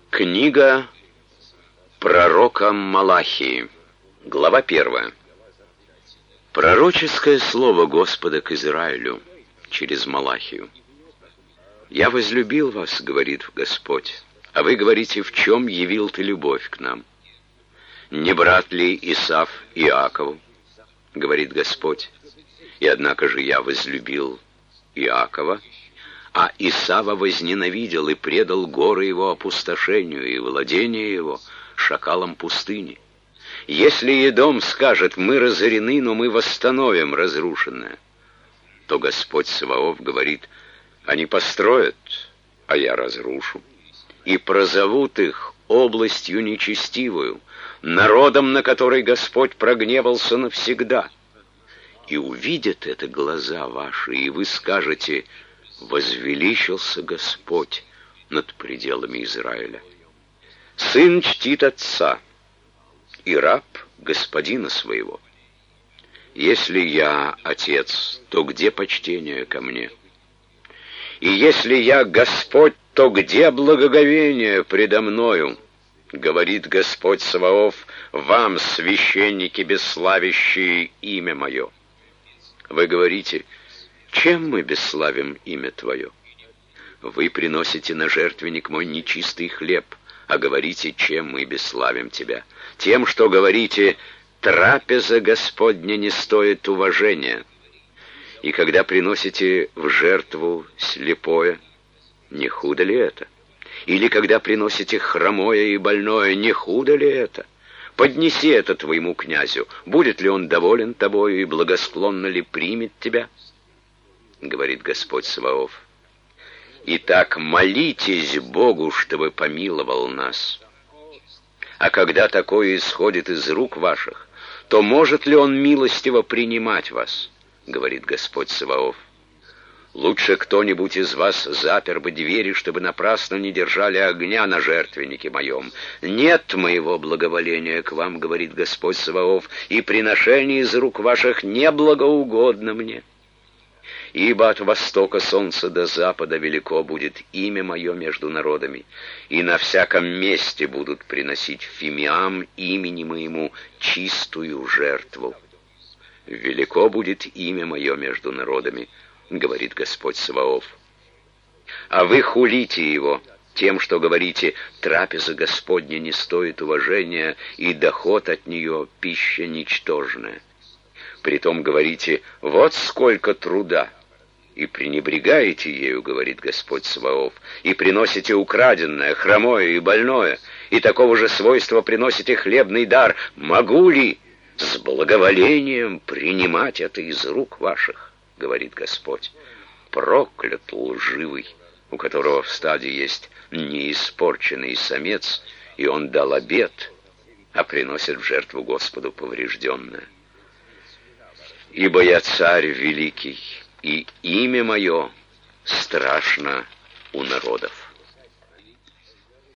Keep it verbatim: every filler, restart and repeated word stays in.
Книга пророка Малахии, глава первая. Пророческое слово Господа к Израилю через Малахию. «Я возлюбил вас, — говорит Господь, — а вы говорите, в чем явил ты любовь к нам? Не брат ли Исав Иакову, — говорит Господь, — и однако же я возлюбил Иакова, а Исава возненавидел и предал горы его опустошению и владение его шакалам пустыни. Если Едом скажет: мы разорены, но мы восстановим разрушенное, то Господь Саваоф говорит: они построят, а я разрушу, и прозовут их областью нечестивую, народом, на который Господь прогневался навсегда. И увидят это глаза ваши, и вы скажете: возвеличился Господь над пределами Израиля. Сын чтит отца, и раб господина своего. Если я отец, то где почтение ко мне? И если я Господь, то где благоговение предо мною? Говорит Господь Саваоф вам, священники, бесславящие имя мое. Вы говорите: чем мы бесславим имя Твое? Вы приносите на жертвенник мой нечистый хлеб, а говорите: чем мы бесславим Тебя? Тем, что говорите: трапеза Господня не стоит уважения. И когда приносите в жертву слепое, не худо ли это? Или когда приносите хромое и больное, не худо ли это? Поднеси это твоему князю, будет ли он доволен тобою и благосклонно ли примет тебя? Говорит Господь Саваоф. Итак, молитесь Богу, чтобы помиловал нас. А когда такое исходит из рук ваших, то может ли Он милостиво принимать вас? Говорит Господь Саваоф. Лучше кто-нибудь из вас запер бы двери, чтобы напрасно не держали огня на жертвеннике моем. Нет моего благоволения к вам, говорит Господь Саваоф, и приношение из рук ваших не благоугодно мне. Ибо от востока солнца до запада велико будет имя мое между народами, и на всяком месте будут приносить фимиам имени моему чистую жертву. Велико будет имя мое между народами, говорит Господь Саваоф. А вы хулите его тем, что говорите: трапеза Господня не стоит уважения, и доход от нее пища ничтожная. Притом говорите: вот сколько труда, и пренебрегаете ею, говорит Господь Саваоф, и приносите украденное, хромое и больное, и такого же свойства приносите хлебный дар. Могу ли с благоволением принимать это из рук ваших? Говорит Господь. Проклят лживый, у которого в стаде есть неиспорченный самец, и он дал обет, а приносит в жертву Господу поврежденное. Ибо я царь великий, и имя мое страшно у народов.